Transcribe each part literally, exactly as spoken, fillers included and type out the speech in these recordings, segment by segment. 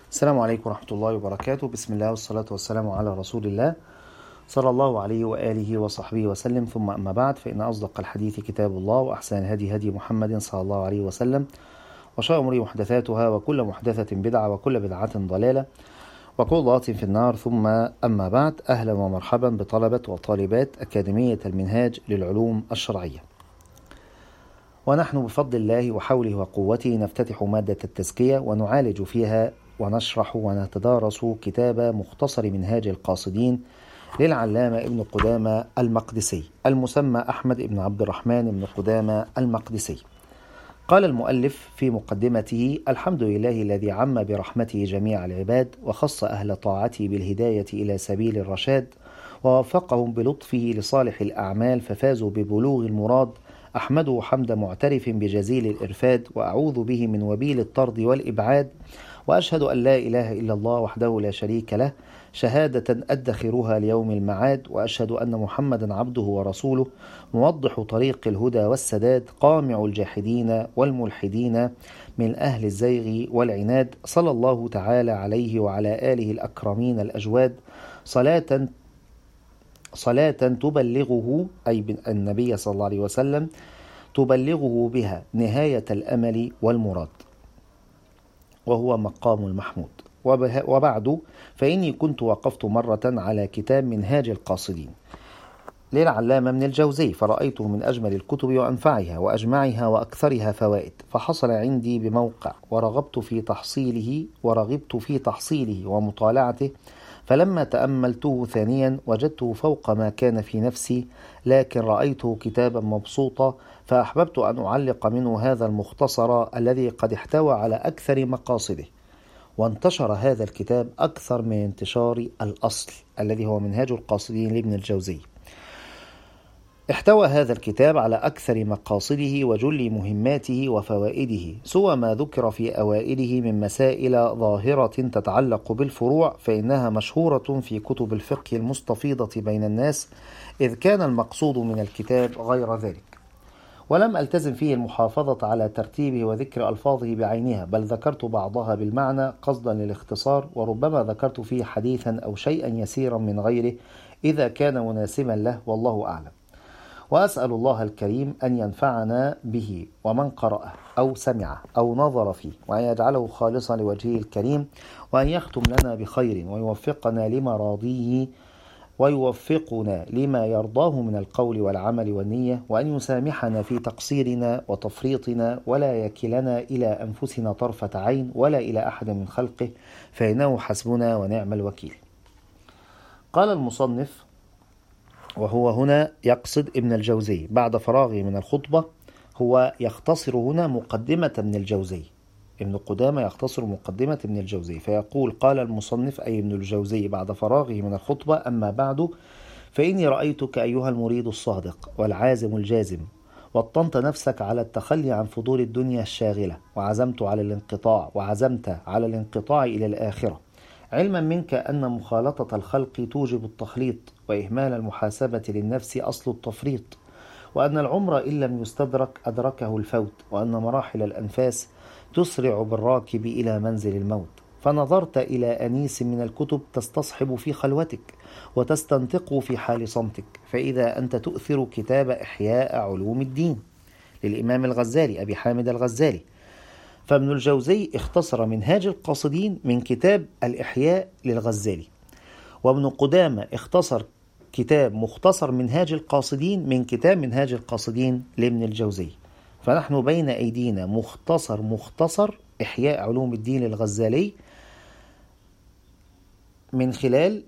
السلام عليكم ورحمة الله وبركاته. بسم الله والصلاة والسلام على رسول الله صلى الله عليه وآله وصحبه وسلم، ثم أما بعد، فإن أصدق الحديث كتاب الله، وأحسن الهدي هدي محمد صلى الله عليه وسلم، وشر الأمور محدثاتها، وكل محدثة بدعة، وكل بدعة ضلالة، وكل ضلالة في النار. ثم أما بعد، أهلا ومرحبا بطلبة وطالبات أكاديمية المنهاج للعلوم الشرعية. ونحن بفضل الله وحوله وقوته نفتتح مادة التزكية، ونعالج فيها ونشرح ونتدارس كتاب مختصر منهاج القاصدين للعلامة ابن قدامة المقدسي، المسمى أحمد بن عبد الرحمن بن قدامة المقدسي. قال المؤلف في مقدمته: الحمد لله الذي عم برحمته جميع العباد، وخص أهل طاعته بالهداية إلى سبيل الرشاد، ووفقهم بلطفه لصالح الأعمال ففازوا ببلوغ المراد. أحمده حمد معترف بجزيل الإرفاد، وأعوذ به من وبيل الطرد والإبعاد، وأشهد أن لا إله إلا الله وحده لا شريك له شهادة أدخرها ليوم المعاد، وأشهد أن محمدا عبده ورسوله موضح طريق الهدى والسداد، قامع الجاحدين والملحدين من أهل الزيغ والعناد، صلى الله تعالى عليه وعلى آله الأكرمين الأجواد، صلاة صلاة تبلغه، أي النبي صلى الله عليه وسلم، تبلغه بها نهاية الأمل والمراد، وهو مقام المحمود. وبعد، فإني كنت وقفت مرة على كتاب منهاج القاصدين للعلامة ابن الجوزي، فرأيته من أجمل الكتب وأنفعها وأجمعها وأكثرها فوائد، فحصل عندي بموقع، ورغبت في تحصيله ورغبت في تحصيله ومطالعته، فلما تأملته ثانيا وجدته فوق ما كان في نفسي، لكن رأيته كتابا مبسوطا، فأحببت أن أعلق منه هذا المختصر الذي قد احتوى على أكثر مقاصده. وانتشر هذا الكتاب أكثر من انتشار الأصل الذي هو منهاج القاصدين لابن الجوزي. احتوى هذا الكتاب على أكثر مقاصده وجل مهماته وفوائده، سوى ما ذكر في أوائله من مسائل ظاهرة تتعلق بالفروع، فإنها مشهورة في كتب الفقه المستفيضة بين الناس، إذ كان المقصود من الكتاب غير ذلك. ولم ألتزم فيه المحافظة على ترتيبه وذكر ألفاظه بعينها، بل ذكرت بعضها بالمعنى قصدا للاختصار، وربما ذكرت فيه حديثا أو شيئا يسيرا من غيره إذا كان مناسبا له، والله أعلم. وأسأل الله الكريم أن ينفعنا به ومن قرأه أو سمعه أو نظر فيه، وأن يجعله خالصا لوجهه الكريم، وأن يختم لنا بخير، ويوفقنا لمراضيه، ويوفقنا لما يرضاه من القول والعمل والنية، وأن يسامحنا في تقصيرنا وتفريطنا، ولا يكلنا إلى أنفسنا طرفة عين ولا إلى أحد من خلقه، فإنه حسبنا ونعم الوكيل. قال المصنف، وهو هنا يقصد ابن الجوزي بعد فراغه من الخطبة، هو يختصر هنا مقدمة ابن الجوزي، ابن قدامة يختصر مقدمة ابن الجوزي، فيقول: قال المصنف أي ابن الجوزي بعد فراغه من الخطبة: أما بعد، فإني رأيتك أيها المريد الصادق والعازم الجازم، وطنت نفسك على التخلي عن فضول الدنيا الشاغلة، وعزمت على الانقطاع وعزمت على الانقطاع إلى الآخرة، علما منك أن مخالطة الخلق توجب التخليط، وإهمال المحاسبة للنفس أصل التفريط، وأن العمر إن لم يستدرك أدركه الفوت، وأن مراحل الأنفاس تسرع بالراكب إلى منزل الموت. فنظرت إلى أنيس من الكتب تستصحب في خلوتك وتستنطق في حال صمتك، فإذا أنت تؤثر كتاب إحياء علوم الدين للإمام الغزالي أبي حامد الغزالي، فابن الجوزي اختصر منهاج القاصدين من كتاب الإحياء للغزالي، وابن قدامة اختصر كتاب مختصر منهاج القاصدين من كتاب منهاج القاصدين لابن الجوزي. فنحن بين أيدينا مختصر مختصر إحياء علوم الدين للغزالي من خلال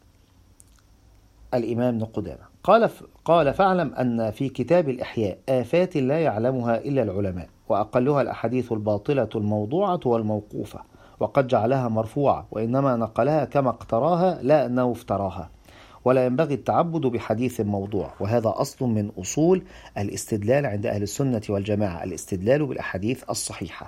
الإمام ابن قدامة. قال قال فاعلم أن في كتاب الإحياء آفات لا يعلمها إلا العلماء، وأقلها الأحاديث الباطلة الموضوعة والموقوفة، وقد جعلها مرفوعة، وإنما نقلها كما اقتراها لا أنه افتراها، ولا ينبغي التعبد بحديث موضوع، وهذا أصل من أصول الاستدلال عند أهل السنة والجماعة، الاستدلال بالأحاديث الصحيحة،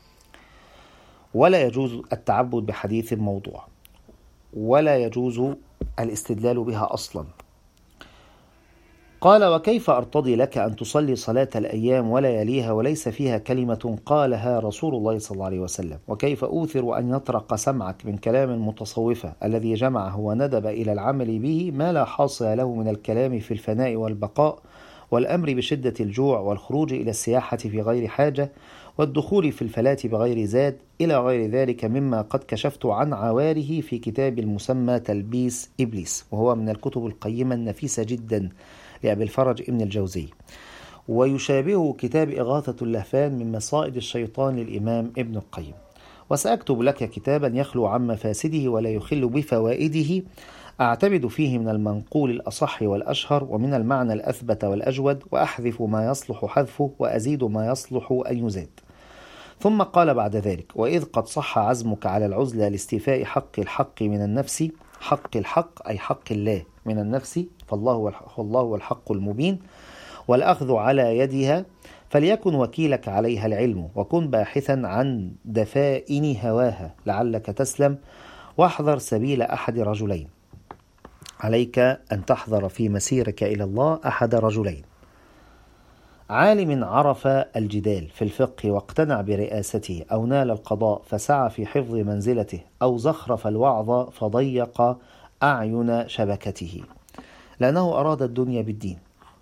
ولا يجوز التعبد بحديث موضوع، ولا يجوز الاستدلال بها أصلا. قال: وكيف أرتضي لك أن تصلي صلاة الأيام ولا يليها وليس فيها كلمة قالها رسول الله صلى الله عليه وسلم؟ وكيف أوثر أن يطرق سمعك من كلام المتصوفة الذي جمعه وندب إلى العمل به ما لا حاصل له من الكلام في الفناء والبقاء والأمر بشدة الجوع والخروج إلى السياحة في غير حاجة والدخول في الفلاة بغير زاد إلى غير ذلك مما قد كشفت عن عواره في كتاب المسمى تلبيس إبليس، وهو من الكتب القيمة النفيسة جدا لأبي الفرج ابن الجوزي، ويشابه كتاب إغاثة اللهفان من مصائد الشيطان للإمام ابن القيم. وسأكتب لك كتابا يخلو عن مفاسده ولا يخل بفوائده، أعتمد فيه من المنقول الأصح والأشهر ومن المعنى الأثبت والأجود، وأحذف ما يصلح حذفه وأزيد ما يصلح أن يزاد. ثم قال بعد ذلك: وإذ قد صح عزمك على العزلة لاستيفاء حق الحق من النفس، حق الحق أي حق الله من النفس، فالله هو الحق المبين، والأخذ على يدها، فليكن وكيلك عليها العلم، وكن باحثا عن دفائن هواها لعلك تسلم، واحذر سبيل أحد رجلين. عليك أن تحذر في مسيرك إلى الله أحد رجلين: عالم عرف الجدال في الفقه واقتنع برئاسته، أو نال القضاء فسعى في حفظ منزلته، أو زخرف الوعظ فضيق أعين شبكته، لأنه أراد الدنيا بالدين.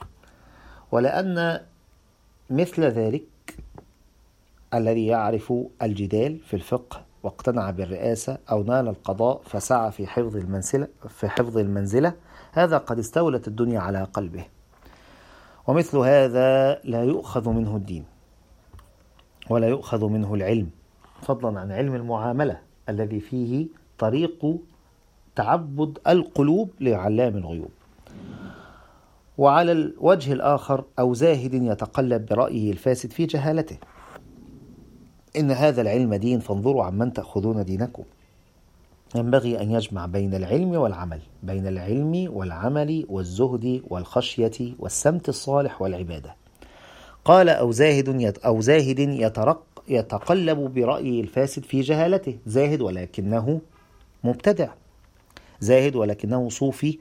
ولأن مثل ذلك الذي يعرف الجدال في الفقه واقتنع بالرئاسة أو نال القضاء فسعى في حفظ المنزلة في حفظ المنزلة هذا قد استولت الدنيا على قلبه، ومثل هذا لا يؤخذ منه الدين ولا يؤخذ منه العلم، فضلا عن علم المعاملة الذي فيه طريق تعبد القلوب لعلام الغيوب. وعلى الوجه الآخر: أو زاهد يتقلب برأيه الفاسد في جهالته، إن هذا العلم دين فانظروا عمن تأخذون دينكم. ينبغي أن يجمع بين العلم والعمل، بين العلم والعمل والزهد والخشية والسمت الصالح والعبادة. قال: أو زاهد أو زاهد يترق يتقلب برأيه الفاسد في جهالته، زاهد ولكنه مبتدع، زاهد ولكنه صوفي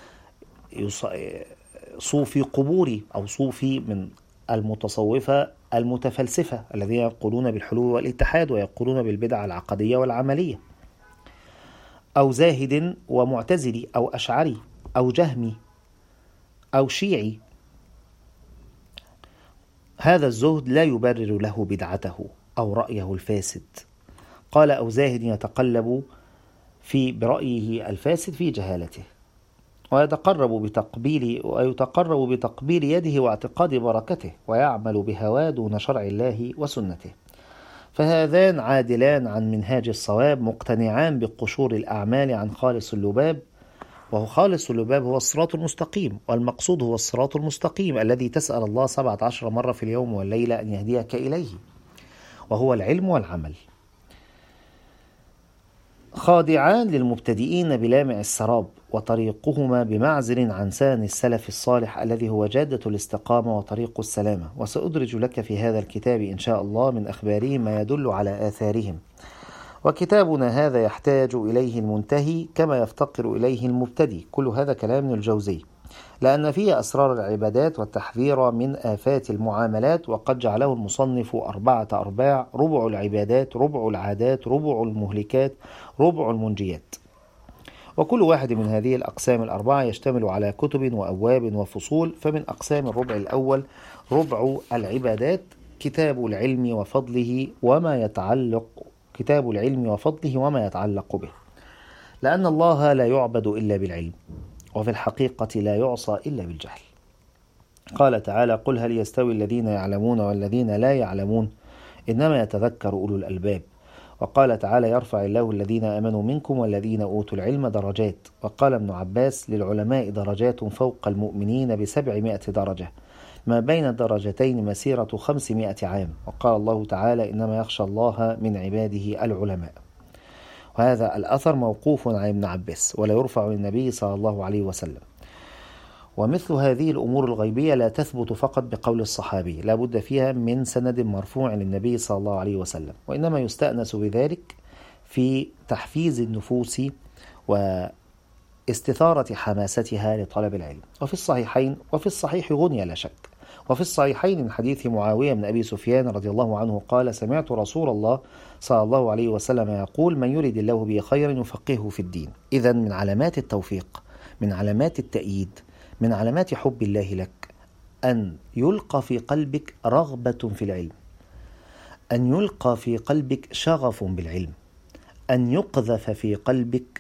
صوفي قبوري، أو صوفي من المتصوفة المتفلسفة الذين يقولون بالحلول والاتحاد ويقولون بالبدع العقدية والعملية. أو زاهد ومعتزلي أو أشعري أو جهمي أو شيعي، هذا الزهد لا يبرر له بدعته أو رأيه الفاسد. قال: أو زاهد يتقلب في برأيه الفاسد في جهالته، ويتقرب بتقبيل ويتقرب بتقبيل يده واعتقاد بركته، ويعمل بهواه دون شرع الله وسنته. فهذان عادلان عن منهاج الصواب، مقتنعان بقشور الأعمال عن خالص اللباب، وهو خالص اللباب هو الصراط المستقيم، والمقصود هو الصراط المستقيم الذي تسأل الله سبعة عشر مرة في اليوم والليلة أن يهديك إليه، وهو العلم والعمل. خاضعان للمبتدئين بلامع السراب، وطريقهما بمعزل عن سان السلف الصالح الذي هو جادة الاستقامة وطريق السلامة. وسأدرج لك في هذا الكتاب إن شاء الله من أخبارهم ما يدل على آثارهم. وكتابنا هذا يحتاج إليه المنتهي كما يفتقر إليه المبتدئ. كل هذا كلام ابن الجوزي، لأن فيه أسرار العبادات والتحذير من آفات المعاملات، وقد جعله المصنف أربعة أرباع: ربع العبادات، ربع العادات، ربع المهلكات، ربع المنجيات. وكل واحد من هذه الأقسام الأربعة يشتمل على كتب وأبواب وفصول. فمن أقسام الربع الأول ربع العبادات كتاب العلم وفضله وما يتعلق كتاب العلم وفضله وما يتعلق به، لأن الله لا يعبد إلا بالعلم، وفي الحقيقة لا يعصى إلا بالجهل. قال تعالى: قل هل يستوي الذين يعلمون والذين لا يعلمون إنما يتذكر أولو الألباب. وقال تعالى: يرفع الله الذين آمنوا منكم والذين أوتوا العلم درجات. وقال ابن عباس: للعلماء درجات فوق المؤمنين بسبعمائة درجة، ما بين الدرجتين مسيرة خمسمائة عام. وقال الله تعالى: إنما يخشى الله من عباده العلماء. وهذا الأثر موقوف عن ابن عباس ولا يرفع للنبي صلى الله عليه وسلم. ومثل هذه الأمور الغيبية لا تثبت فقط بقول الصحابي، لا بد فيها من سند مرفوع للنبي صلى الله عليه وسلم، وإنما يستأنس بذلك في تحفيز النفوس استثارة حماستها لطلب العلم. وفي الصحيحين وفي الصحيح غني لا شك وفي الصحيحين من حديث معاوية بن أبي سفيان رضي الله عنه قال: سمعت رسول الله صلى الله عليه وسلم يقول: من يرد الله به خيرا يفقهه في الدين. إذن من علامات التوفيق، من علامات التأييد، من علامات حب الله لك أن يلقى في قلبك رغبة في العلم، أن يلقى في قلبك شغف بالعلم، أن يقذف في قلبك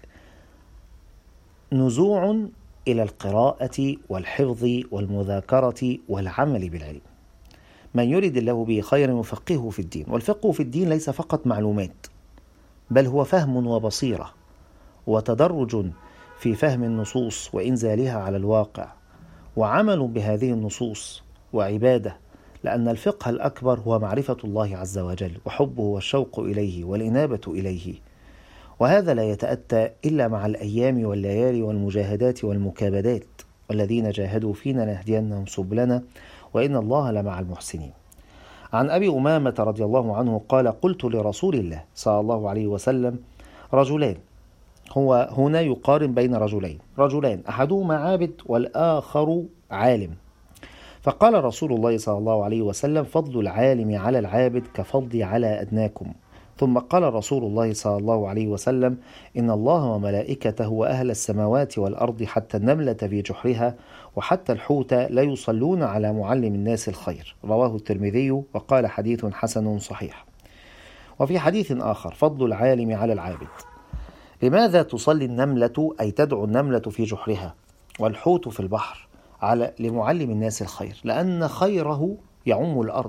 نزوع إلى القراءة والحفظ والمذاكرة والعمل بالعلم. من يرد الله به خيرا يفقهه في الدين. والفقه في الدين ليس فقط معلومات، بل هو فهم وبصيرة وتدرج في فهم النصوص وإنزالها على الواقع، وعمل بهذه النصوص وعبادة، لأن الفقه الأكبر هو معرفة الله عز وجل وحبه والشوق إليه والإنابة إليه. وهذا لا يتأتى إلا مع الأيام والليالي والمجاهدات والمكابدات، والذين جاهدوا فينا لنهدينهم سبلنا وإن الله لمع المحسنين. عن أبي أمامة رضي الله عنه قال: قلت لرسول الله صلى الله عليه وسلم: رجلان. هو هنا يقارن بين رجلين رجلان أحدهما عابد والآخر عالم. فقال رسول الله صلى الله عليه وسلم: فضل العالم على العابد كفضلي على أدناكم. ثم قال رسول الله صلى الله عليه وسلم: إن الله وملائكته وأهل السماوات والأرض حتى النملة في جحرها وحتى الحوت لا يصلون على معلم الناس الخير. رواه الترمذي وقال: حديث حسن صحيح. وفي حديث آخر: فضل العالم على العابد. لماذا تصلي النملة، أي تدعو النملة في جحرها، والحوت في البحر على لمعلم الناس الخير؟ لأن خيره يعم الأرض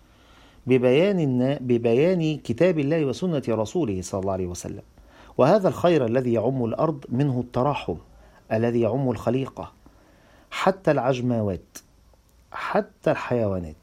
ببيان ببيان كتاب الله وسنة رسوله صلى الله عليه وسلم. وهذا الخير الذي يعم الأرض منه التراحم الذي يعم الخليقة، حتى العجماوات، حتى الحيوانات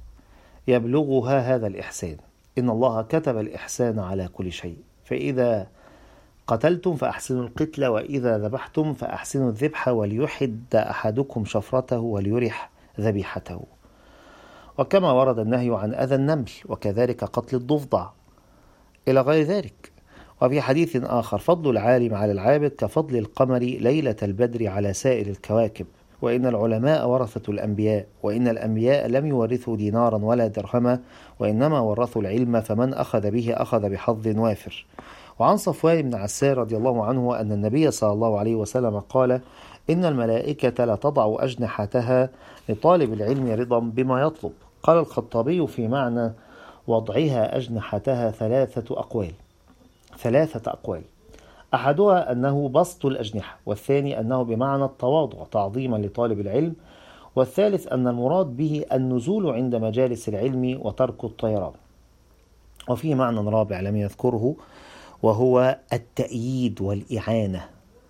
يبلغها هذا الإحسان. إن الله كتب الإحسان على كل شيء، فإذا قتلتم فأحسنوا القتل، وإذا ذبحتم فأحسنوا الذبح، وليحد أحدكم شفرته وليرح ذبيحته. وكما ورد النهي عن أذى النمل، وكذلك قتل الضفدع إلى غير ذلك. وفي حديث آخر: فضل العالم على العابد كفضل القمر ليلة البدر على سائر الكواكب. وإن العلماء ورثة الأنبياء، وإن الأنبياء لم يورثوا دينارا ولا درهما، وإنما ورثوا العلم، فمن أخذ به أخذ بحظ وافر. وعن صفوان بن عسار رضي الله عنه أن النبي صلى الله عليه وسلم قال: إن الملائكة لا تضع أجنحتها لطالب العلم رضا بما يطلب. قال الخطابي في معنى وضعها أجنحتها ثلاثة أقوال ثلاثة أقوال أحدها أنه بسط الأجنحة، والثاني أنه بمعنى التواضع تعظيما لطالب العلم، والثالث أن المراد به النزول عند مجالس العلم وترك الطيران. وفي معنى رابع لم يذكره، وهو التأييد والإعانة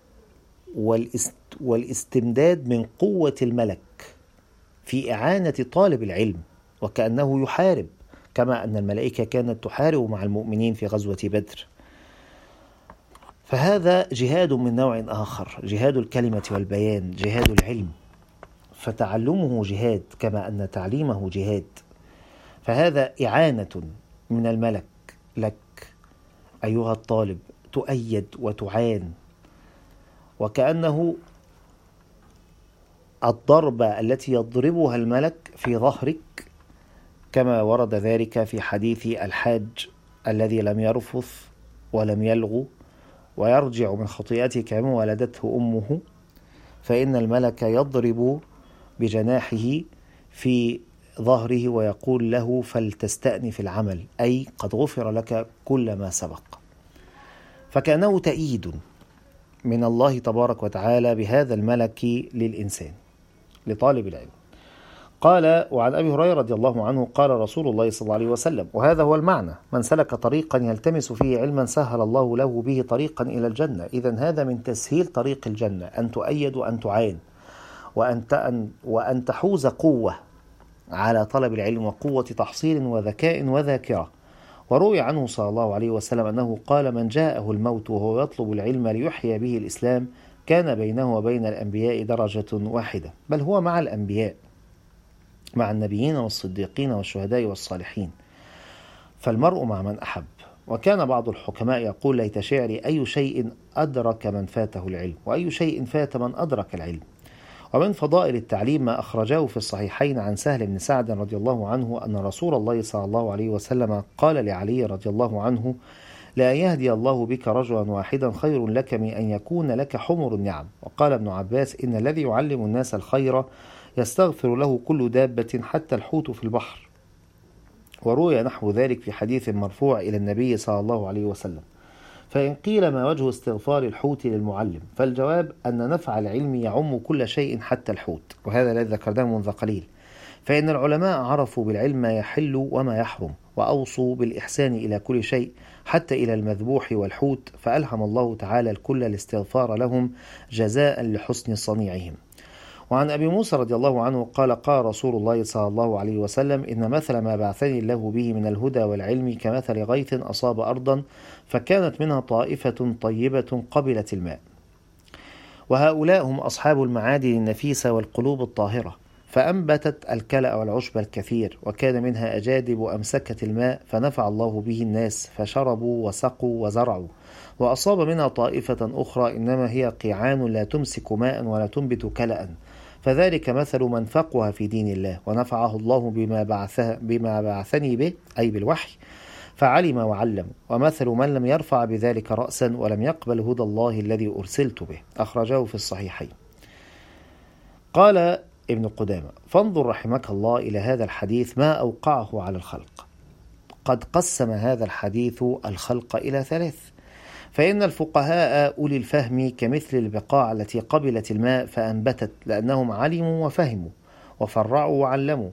والاستمداد من قوة الملك في إعانة طالب العلم، وكأنه يحارب، كما أن الملائكة كانت تحارب مع المؤمنين في غزوة بدر. فهذا جهاد من نوع آخر، جهاد الكلمة والبيان، جهاد العلم، فتعلمه جهاد كما أن تعليمه جهاد. فهذا إعانة من الملك لك أيها الطالب، تؤيد وتعان، وكأنه الضربة التي يضربها الملك في ظهرك، كما ورد ذلك في حديث الحاج الذي لم يرفث ولم يلغو ويرجع من خطيئته كما ولدته أمه، فإن الملك يضرب بجناحه في ظهره ويقول له: فلتستأنف العمل، أي قد غفر لك كل ما سبق. فكأنه تأييد من الله تبارك وتعالى بهذا الملك للإنسان لطالب العلم. قال: وعن أبي هريرة رضي الله عنه قال رسول الله صلى الله عليه وسلم، وهذا هو المعنى: من سلك طريقا يلتمس فيه علما سهل الله له به طريقا إلى الجنة. إذن هذا من تسهيل طريق الجنة، أن تؤيد وأن تعين، وأن وأن تحوز قوة على طلب العلم، وقوة تحصيل وذكاء وذاكرة. وروي عنه صلى الله عليه وسلم أنه قال: من جاءه الموت وهو يطلب العلم ليحيي به الإسلام كان بينه وبين الأنبياء درجة واحدة. بل هو مع الأنبياء، مع النبيين والصديقين والشهداء والصالحين. فالمرء مع من أحب، وكان بعض الحكماء يقول: ليت شعري أي شيء أدرك من فاته العلم، وأي شيء فات من أدرك العلم. ومن فضائل التعليم ما أخرجاه في الصحيحين عن سهل بن سعد رضي الله عنه أن رسول الله صلى الله عليه وسلم قال لعلي رضي الله عنه: لا يهدي الله بك رجلا واحدا خير لك من أن يكون لك حمر النعم. وقال ابن عباس: إن الذي يعلم الناس الخير يستغفر له كل دابة حتى الحوت في البحر. وروي نحو ذلك في حديث مرفوع إلى النبي صلى الله عليه وسلم. فإن قيل: ما وجه استغفار الحوت للمعلم؟ فالجواب أن نفع العلم يعم كل شيء حتى الحوت، وهذا الذي ذكرناه منذ قليل. فإن العلماء عرفوا بالعلم ما يحل وما يحرم، وأوصوا بالإحسان إلى كل شيء حتى إلى المذبوح والحوت، فألهم الله تعالى الكل الاستغفار لهم جزاء لحسن صنيعهم. وعن أبي موسى رضي الله عنه قال: قال رسول الله صلى الله عليه وسلم: إن مثل ما بعثني الله به من الهدى والعلم كمثل غيث أصاب أرضا فكانت منها طائفة طيبة قبلت الماء. وهؤلاء هم أصحاب المعادن النفيسة والقلوب الطاهرة، فأنبتت الكلأ والعشب الكثير، وكان منها أجادب أمسكت الماء فنفع الله به الناس فشربوا وسقوا وزرعوا. وأصاب منها طائفة أخرى إنما هي قيعان لا تمسك ماء ولا تنبت كلأ، فذلك مثل من فقه في دين الله ونفعه الله بما بعثه بما بعثني به، أي بالوحي، فعلم وعلم. ومثل من لم يرفع بذلك رأسا ولم يقبل هدى الله الذي أرسلت به، أخرجه في الصحيحين. قال ابن قدامة: فانظر رحمك الله إلى هذا الحديث ما أوقعه على الخلق. قد قسم هذا الحديث الخلق إلى ثلاث: فإن الفقهاء أولي الفهم كمثل البقاع التي قبلت الماء فأنبتت، لأنهم علموا وفهموا وفرعوا وعلموا،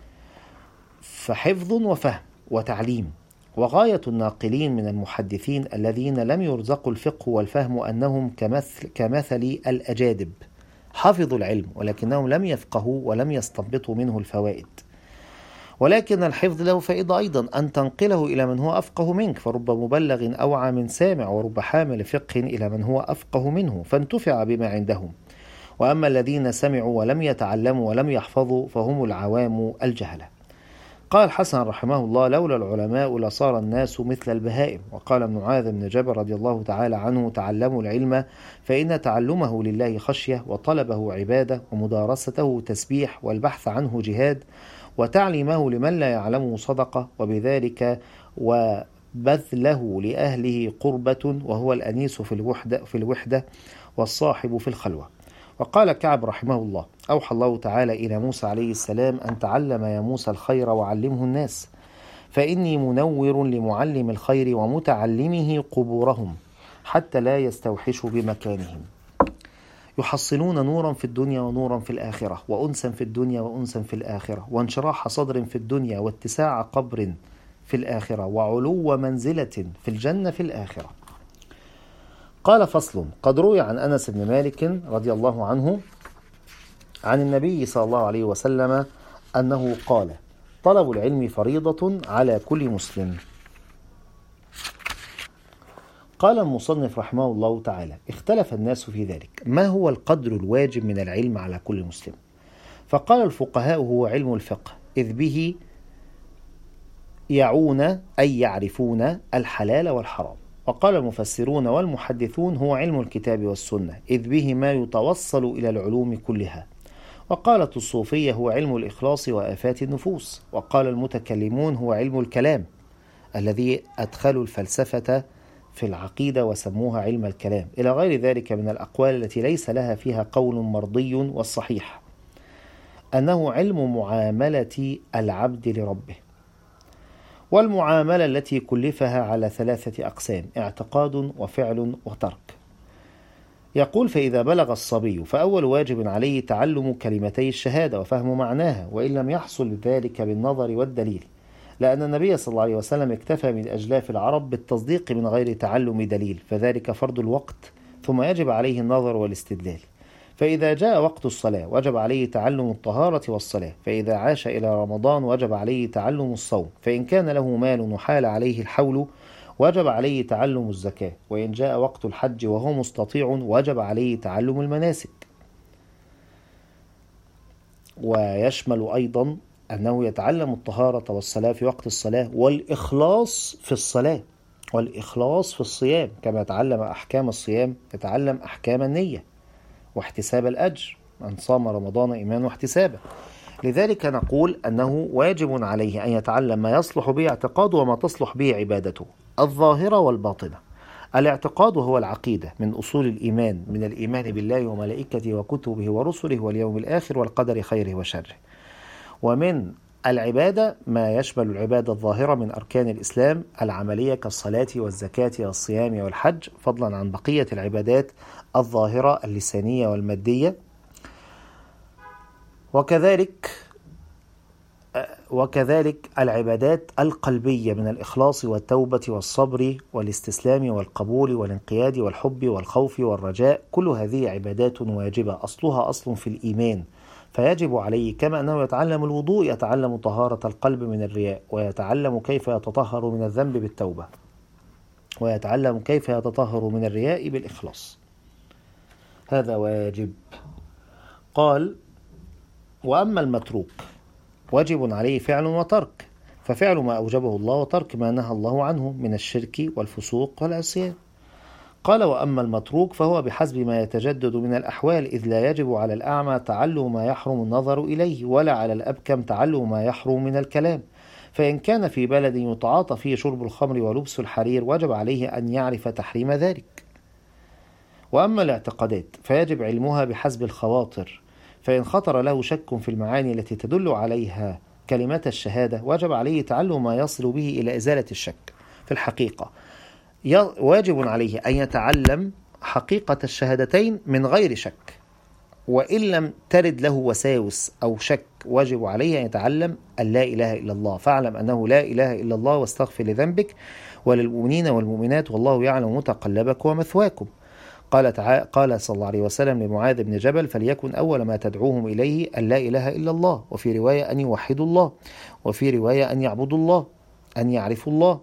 فحفظ وفهم وتعليم. وغاية الناقلين من المحدثين الذين لم يرزقوا الفقه والفهم أنهم كمثل, كمثل الأجادب، حفظوا العلم ولكنهم لم يفقهوا ولم يستنبطوا منه الفوائد. ولكن الحفظ له فائدة أيضا، أن تنقله إلى من هو أفقه منك، فرب مبلغ أوعى من سامع، ورب حامل فقه إلى من هو أفقه منه فانتفع بما عندهم. وأما الذين سمعوا ولم يتعلموا ولم يحفظوا فهم العوام الجهلة. قال حسن رحمه الله: لولا العلماء لصار الناس مثل البهائم. وقال معاذ بن جبل رضي الله تعالى عنه: تعلموا العلم فإن تعلمه لله خشية، وطلبه عبادة، ومدارسته تسبيح، والبحث عنه جهاد، وتعليمه لمن لا يعلمه صدقة، وبذلك وبذله لأهله قربة، وهو الأنيس في الوحدة, في الوحدة والصاحب في الخلوة. وقال كعب رحمه الله: أوحى الله تعالى إلى موسى عليه السلام أن تعلم يا موسى الخير وعلمه الناس، فإني منور لمعلم الخير ومتعلمه قبورهم حتى لا يستوحشوا بمكانهم. يحصلون نورا في الدنيا ونورا في الآخرة، وأنسا في الدنيا وأنسا في الآخرة، وانشراح صدر في الدنيا، واتساع قبر في الآخرة، وعلو منزلة في الجنة في الآخرة. قال: فصل. قد روي عن أنس بن مالك رضي الله عنه عن النبي صلى الله عليه وسلم أنه قال: طلب العلم فريضة على كل مسلم. قال المصنف رحمه الله تعالى: اختلف الناس في ذلك، ما هو القدر الواجب من العلم على كل مسلم؟ فقال الفقهاء: هو علم الفقه، إذ به يعون أي يعرفون الحلال والحرام. وقال المفسرون والمحدثون: هو علم الكتاب والسنة، إذ به ما يتوصل إلى العلوم كلها. وقالت الصوفية: هو علم الإخلاص وآفات النفوس. وقال المتكلمون: هو علم الكلام، الذي أدخلوا الفلسفة في العقيدة وسموها علم الكلام، إلى غير ذلك من الأقوال التي ليس لها فيها قول مرضي. والصحيح أنه علم معاملة العبد لربه، والمعاملة التي كلفها على ثلاثة أقسام: اعتقاد وفعل وترك. يقول: فإذا بلغ الصبي فأول واجب عليه تعلم كلمتي الشهادة وفهم معناها، وإن لم يحصل ذلك بالنظر والدليل، لأن النبي صلى الله عليه وسلم اكتفى من أجلاف العرب بالتصديق من غير تعلم دليل، فذلك فرض الوقت، ثم يجب عليه النظر والاستدلال. فإذا جاء وقت الصلاة وجب عليه تعلم الطهارة والصلاة، فإذا عاش إلى رمضان وجب عليه تعلم الصوم، فإن كان له مال وحال عليه الحول وجب عليه تعلم الزكاة، وإن جاء وقت الحج وهو مستطيع وجب عليه تعلم المناسك. ويشمل أيضا أنه يتعلم الطهارة والصلاة في وقت الصلاة، والإخلاص في الصلاة، والإخلاص في الصيام، كما يتعلم أحكام الصيام يتعلم أحكام النية واحتساب الأجر، من صام رمضان إيمانا واحتسابا. لذلك نقول أنه واجب عليه أن يتعلم ما يصلح به اعتقاده وما تصلح به عبادته الظاهرة والباطنة. الاعتقاد هو العقيدة من أصول الإيمان، من الإيمان بالله وملائكته وكتبه ورسله واليوم الآخر والقدر خيره وشره. ومن العبادة ما يشمل العبادة الظاهرة من أركان الإسلام العملية كالصلاة والزكاة والصيام والحج، فضلا عن بقية العبادات الظاهرة اللسانية والمادية. وكذلك وكذلك العبادات القلبية من الإخلاص والتوبة والصبر والاستسلام والقبول والانقياد والحب والخوف والرجاء. كل هذه عبادات واجبة أصلها أصل في الإيمان، فيجب عليه كما أنه يتعلم الوضوء يتعلم طهارة القلب من الرياء، ويتعلم كيف يتطهر من الذنب بالتوبة، ويتعلم كيف يتطهر من الرياء بالإخلاص. هذا واجب. قال: وأما المتروك واجب عليه فعل وترك، ففعل ما أوجبه الله وترك ما نهى الله عنه من الشرك والفسوق والعصيان. قال: وأما المتروك فهو بحسب ما يتجدد من الأحوال، إذ لا يجب على الأعمى تعلم ما يحرم النظر إليه، ولا على الأبكم تعلم ما يحرم من الكلام. فإن كان في بلد يتعاطى فيه شرب الخمر ولبس الحرير وجب عليه أن يعرف تحريم ذلك. وأما الاعتقادات فيجب علمها بحسب الخواطر، فإن خطر له شك في المعاني التي تدل عليها كلمات الشهادة وجب عليه تعلم ما يصل به إلى إزالة الشك. في الحقيقة واجب عليه أن يتعلم حقيقة الشهادتين من غير شك، وإن لم ترد له وساوس أو شك واجب عليه أن يتعلم أن لا إله إلا الله. فاعلم أنه لا إله إلا الله واستغفر لذنبك وللمؤمنين والمؤمنات والله يعلم متقلبك ومثواكم. قال تعالى قال صلى الله عليه وسلم لمعاذ بن جبل: فليكن أول ما تدعوهم إليه أن لا إله إلا الله، وفي رواية أن يوحدوا الله، وفي رواية أن يعبدوا الله، أن يعرفوا الله.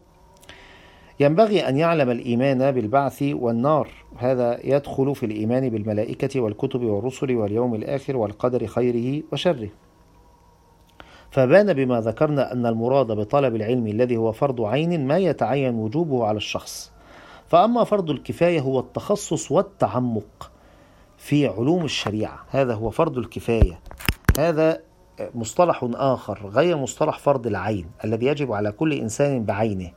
ينبغي أن يعلم الإيمان بالبعث والنار، هذا يدخل في الإيمان بالملائكة والكتب والرسل واليوم الآخر والقدر خيره وشره. فبان بما ذكرنا أن المراد بطلب العلم الذي هو فرض عين ما يتعين وجوبه على الشخص. فأما فرض الكفاية هو التخصص والتعمق في علوم الشريعة، هذا هو فرض الكفاية. هذا مصطلح آخر غير مصطلح فرض العين الذي يجب على كل إنسان بعينه،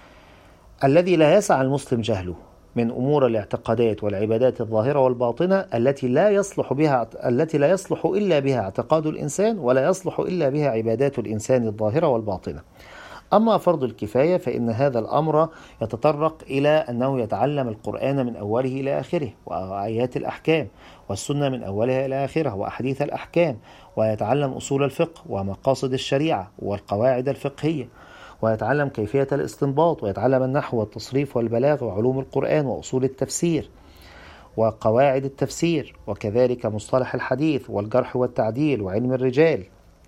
الذي لا يسع المسلم جهله من أمور الاعتقادات والعبادات الظاهرة والباطنة التي لا يصلح بها التي لا يصلح إلا بها اعتقاد الإنسان، ولا يصلح إلا بها عبادات الإنسان الظاهرة والباطنة. أما فرض الكفاية فإن هذا الأمر يتطرق إلى أنه يتعلم القرآن من أوله إلى آخره، وآيات الأحكام، والسنة من أولها إلى آخرها، وأحاديث الأحكام، ويتعلم أصول الفقه ومقاصد الشريعة والقواعد الفقهية، ويتعلم كيفية الاستنباط، ويتعلم النحو والتصريف والبلاغ وعلوم القرآن وأصول التفسير وقواعد التفسير، وكذلك مصطلح الحديث والجرح والتعديل وعلم الرجال،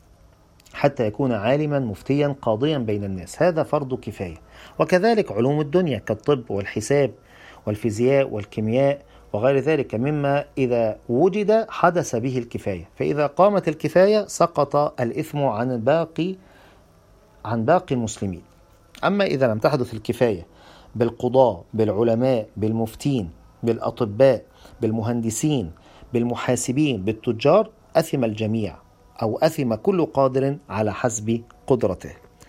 حتى يكون عالما مفتيا قاضيا بين الناس. هذا فرض كفاية. وكذلك علوم الدنيا كالطب والحساب والفيزياء والكيمياء وغير ذلك مما إذا وجد حدث به الكفاية، فإذا قامت الكفاية سقط الإثم عن باقي عن باقي المسلمين. أما إذا لم تحدث الكفاية بالقضاة، بالعلماء، بالمفتين، بالأطباء، بالمهندسين، بالمحاسبين، بالتجار، أثم الجميع، أو أثم كل قادر على حسب قدرته.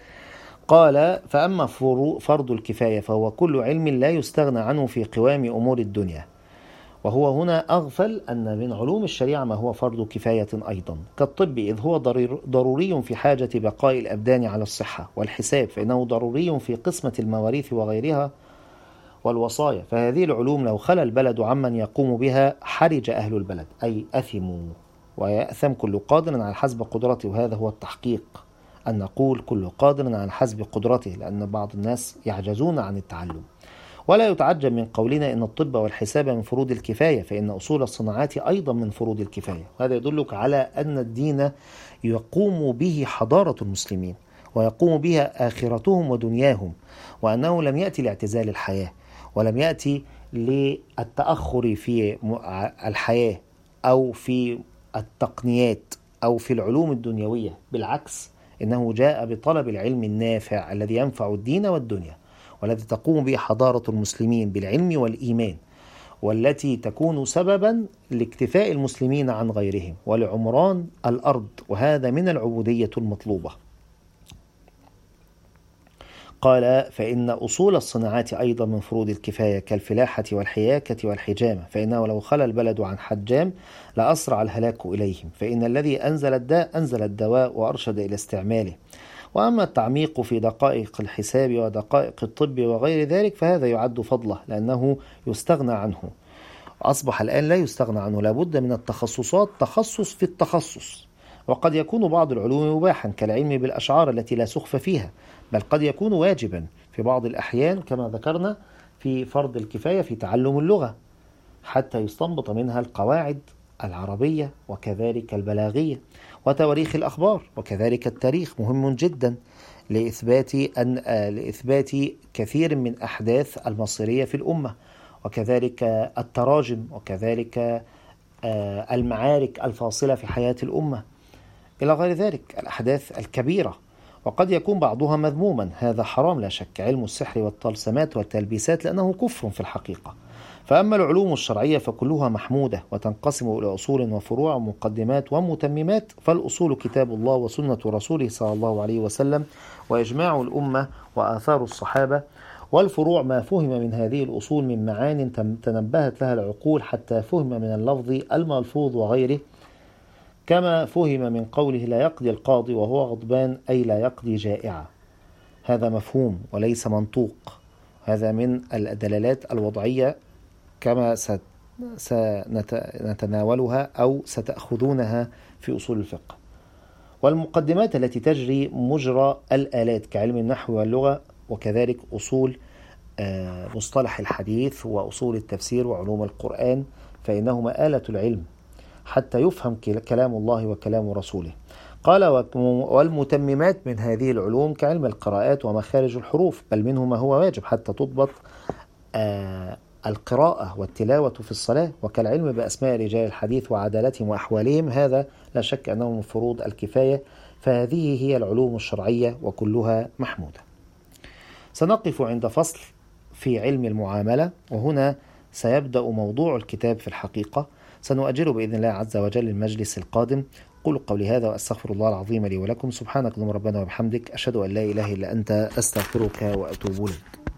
قال: فأما فرض الكفاية فهو كل علم لا يستغنى عنه في قوام أمور الدنيا. وهو هنا أغفل أن من علوم الشريعة ما هو فرض كفاية أيضا، كالطب إذ هو ضروري في حاجة بقاء الأبدان على الصحة، والحساب فإنه ضروري في قسمة المواريث وغيرها والوصايا. فهذه العلوم لو خلى البلد عمن يقوم بها حرج أهل البلد، أي أثموا، ويأثم كل قادر على حسب قدرته. وهذا هو التحقيق، أن نقول كل قادر على حسب قدرته، لأن بعض الناس يعجزون عن التعلم. ولا يتعجب من قولنا إن الطب والحساب من فروض الكفاية، فإن أصول الصناعات أيضا من فروض الكفاية. هذا يدلك على أن الدين يقوم به حضارة المسلمين، ويقوم بها آخرتهم ودنياهم، وأنه لم يأتي لاعتزال الحياة، ولم يأتي للتأخر في الحياة أو في التقنيات أو في العلوم الدنيوية. بالعكس، إنه جاء بطلب العلم النافع الذي ينفع الدين والدنيا، والذي تقوم به حضارة المسلمين بالعلم والإيمان، والتي تكون سببا لاكتفاء المسلمين عن غيرهم ولعمران الأرض، وهذا من العبودية المطلوبة. قال: فإن أصول الصناعات أيضا من فروض الكفاية كالفلاحة والحياكة والحجامة، فإنه لو خلى البلد عن حجام لأسرع الهلاك إليهم، فإن الذي أنزل الداء أنزل الدواء وأرشد إلى استعماله. وأما التعميق في دقائق الحساب ودقائق الطب وغير ذلك فهذا يعد فضله، لأنه يستغنى عنه. أصبح الآن لا يستغنى عنه، لابد من التخصصات، تخصص في التخصص. وقد يكون بعض العلوم مباحا كالعلم بالأشعار التي لا سخف فيها، بل قد يكون واجبا في بعض الأحيان كما ذكرنا في فرض الكفاية في تعلم اللغة، حتى يستنبط منها القواعد العربية وكذلك البلاغية وتواريخ الأخبار، وكذلك التاريخ مهم جدا لإثبات أن لإثبات كثير من أحداث المصيرية في الأمة، وكذلك التراجم، وكذلك المعارك الفاصلة في حياة الأمة إلى غير ذلك الأحداث الكبيرة. وقد يكون بعضها مذموما، هذا حرام لا شك، علم السحر والطلسمات والتلبيسات، لأنه كفر في الحقيقة. فأما العلوم الشرعية فكلها محمودة، وتنقسم إلى أصول وفروع ومقدمات ومتممات. فالأصول كتاب الله وسنة رسوله صلى الله عليه وسلم وإجماع الأمة وآثار الصحابة، والفروع ما فهم من هذه الأصول من معان تنبهت لها العقول، حتى فهم من اللفظ الملفوظ وغيره، كما فهم من قوله لا يقضي القاضي وهو غضبان، أي لا يقضي جائعة. هذا مفهوم وليس منطوق، هذا من الدلالات الوضعية كما سنتناولها أو ستأخذونها في أصول الفقه. والمقدمات التي تجري مجرى الآلات كعلم النحو واللغة، وكذلك أصول مصطلح الحديث وأصول التفسير وعلوم القرآن، فإنهما آلة العلم حتى يفهم كلام الله وكلام رسوله. قال: والمتممات من هذه العلوم كعلم القراءات ومخارج الحروف، بل منه ما هو واجب حتى تضبط آه القراءة والتلاوة في الصلاة، وكالعلم بأسماء رجال الحديث وعدالتهم وأحوالهم، هذا لا شك أنه من فروض الكفاية. فهذه هي العلوم الشرعية وكلها محمودة. سنقف عند فصل في علم المعاملة، وهنا سيبدأ موضوع الكتاب في الحقيقة، سنؤجله بإذن الله عز وجل المجلس القادم. قولوا قولي هذا وأستغفر الله العظيم لي ولكم. سبحانك اللهم ربنا وبحمدك، أشهد أن لا إله إلا أنت، أستغفرك وأتوب إليك.